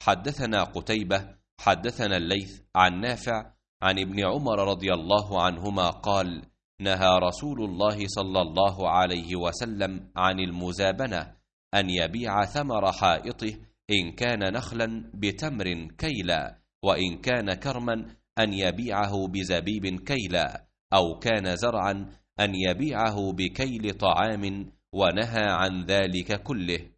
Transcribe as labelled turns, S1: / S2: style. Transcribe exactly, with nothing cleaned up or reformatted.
S1: حدثنا قتيبة حدثنا الليث عن نافع عن ابن عمر رضي الله عنهما قال: نهى رسول الله صلى الله عليه وسلم عن المزابنة، أن يبيع ثمر حائطه إن كان نخلا بتمر كيلا، وإن كان كرما أن يبيعه بزبيب كيلا، أو كان زرعا أن يبيعه بكيل طعام، ونهى عن ذلك كله.